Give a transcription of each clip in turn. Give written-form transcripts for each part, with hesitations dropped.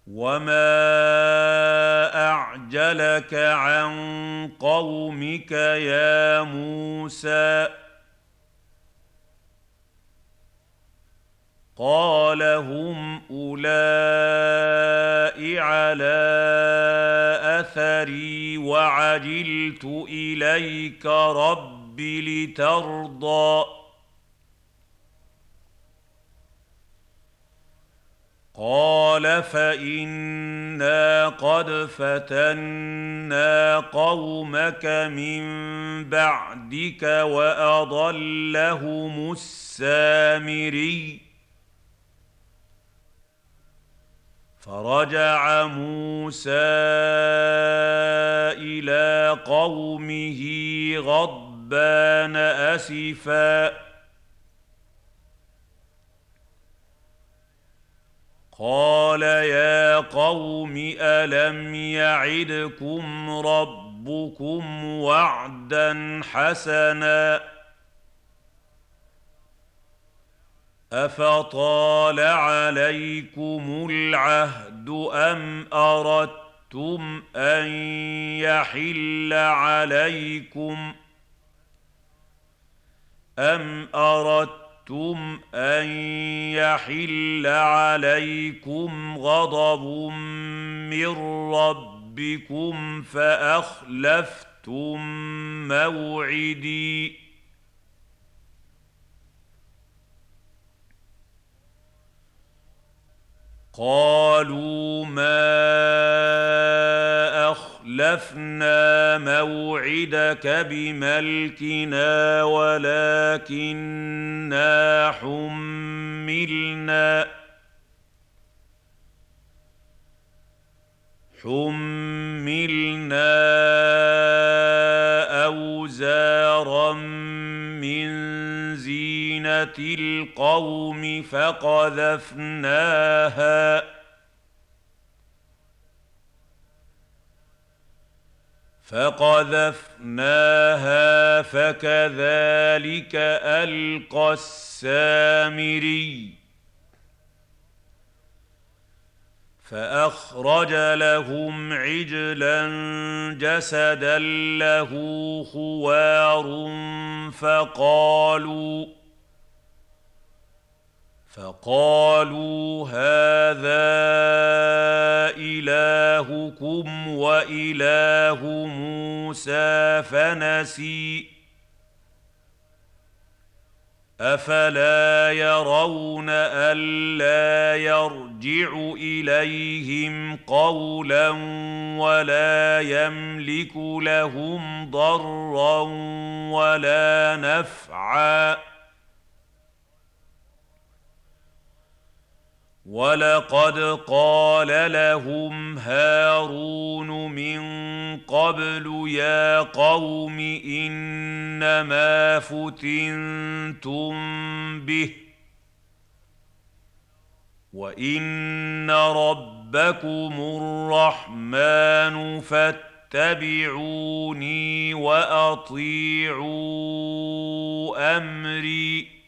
وما أعجلك عن قومك يا موسى قال هم أولئك على أثري وعجلت إليك رب لترضى قال فإنا قد فتنا قومك من بعدك وأضلهم السامري فرجع موسى إلى قومه غضبان أسفا قال يا قوم ألم يعدكم ربكم وعدا حسنا أفطال عليكم العهد أم أردتم أن يحل عليكم غضب من ربكم فأخلفتم موعدي قالوا ما أخلفنا موعدك بملكنا ولكننا حملنا أوزارا من زينة القوم فقذفناها فكذلك ألقى السامري فأخرج لهم عجلا جسدا له خوار فقالوا هذا إلهكم وإله موسى فنسي أفلا يرون ألا يرجع إليهم قولا ولا يملك لهم ضرا ولا نفعا ولقد قال لهم هارون من قبل يا قوم إنما فتنتم به وإن ربكم الرحمن فاتبعوني وأطيعوا أمري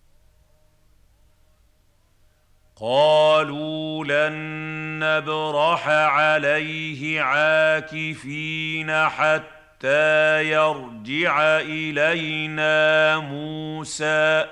قالوا لن نبرح عليه عاكفين حتى يرجع إلينا موسى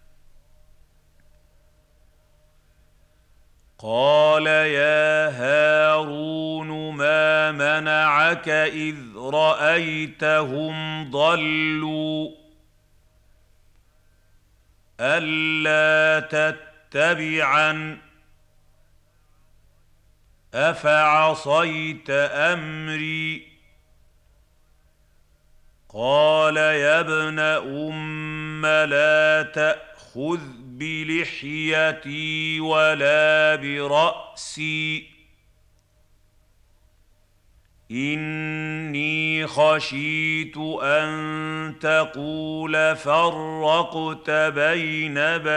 قال يا هارون ما منعك إذ رأيتهم ضلوا ألا تتبعن أفعصيت أمري قال يا ابن أم لا تأخذ بلحيتي ولا برأسي إني خشيت أن تقول فرقت بين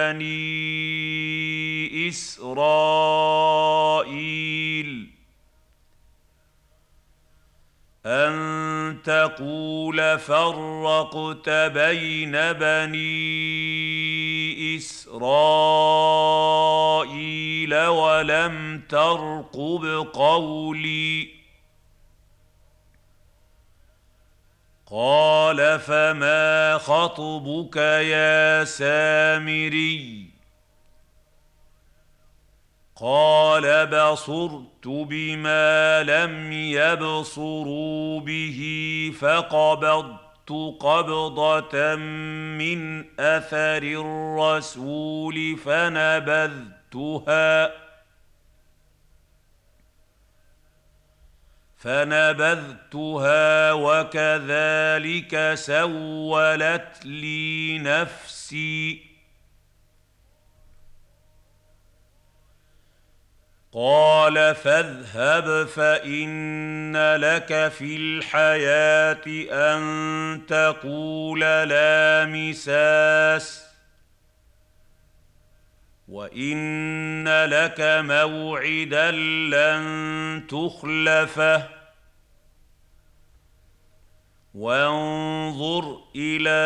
بني إسرائيل أن تقول فرقت بين بني إسرائيل ولم ترقب قولي قال فما خطبك يا سامري قال بصرت بما لم يبصروا به فقبضت قبضة من أثر الرسول فنبذتها وكذلك سولت لي نفسي قال فاذهب فإن لك في الحياة أن تقول لا مساس وإن لك موعدا لن تخلفه وانظر إلى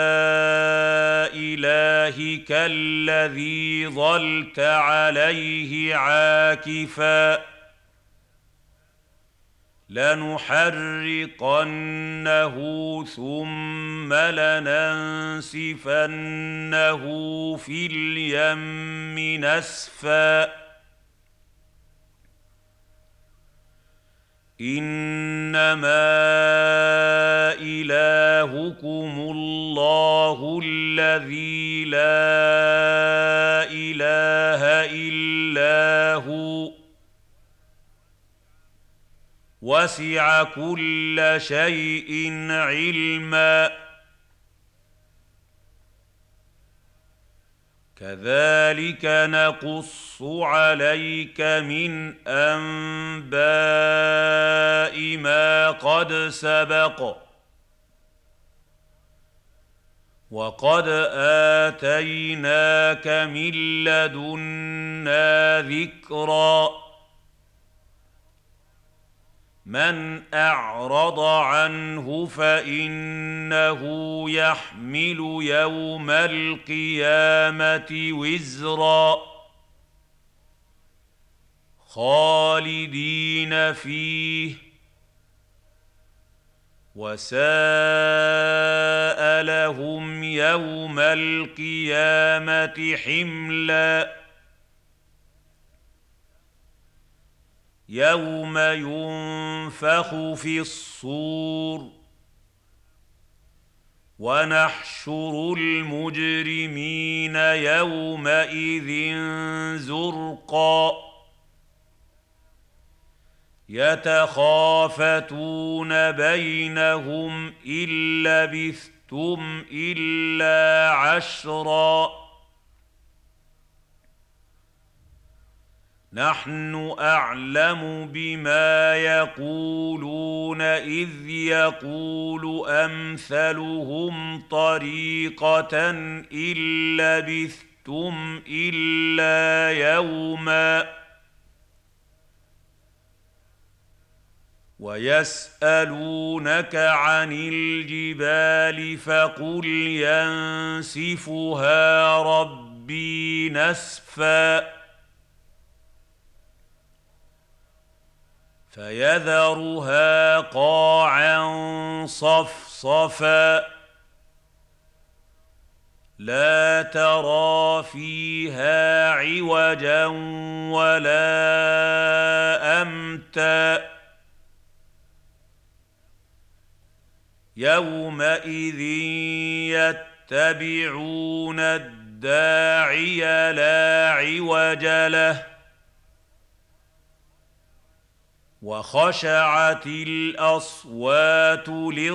إلهك الذي ظلت عليه عاكفا لنحرقنه ثم لننسفنه في اليم نسفا إنما إلهكم الله الذي لا إله إلا هو وسع كل شيء علما كذلك نقص عليك من أنباء ما قد سبق وقد آتيناك من لدنا ذكرا من أعرض عنه فإنه يحمل يوم القيامة وزرا خالدين فيه وساء لهم يوم القيامة حملا يوم ينفخ في الصور ونحشر المجرمين يومئذ زرقا يتخافتون بينهم إن لبثتم إلا عشرا نحن أعلم بما يقولون إذ يقول أمثلهم طريقة إن لبثتم إلا يوما ويسألونك عن الجبال فقل ينسفها ربي نسفا فيذرها قاعا صفصفا لا ترى فيها عوجا ولا أمتا يومئذ يتبعون الداعي لا عوج له وخشعت الأصوات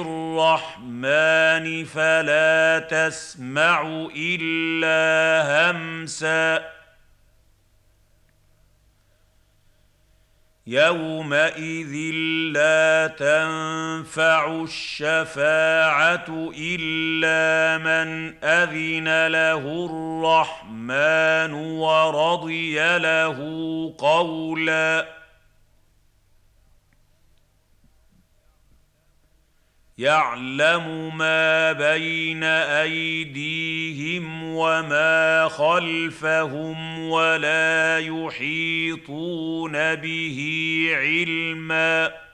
للرحمن فلا تسمع إلا همسا يومئذ لا تنفع الشفاعة إلا من أذن له الرحمن ورضي له قولا يعلم ما بين أيديهم وما خلفهم ولا يحيطون به علما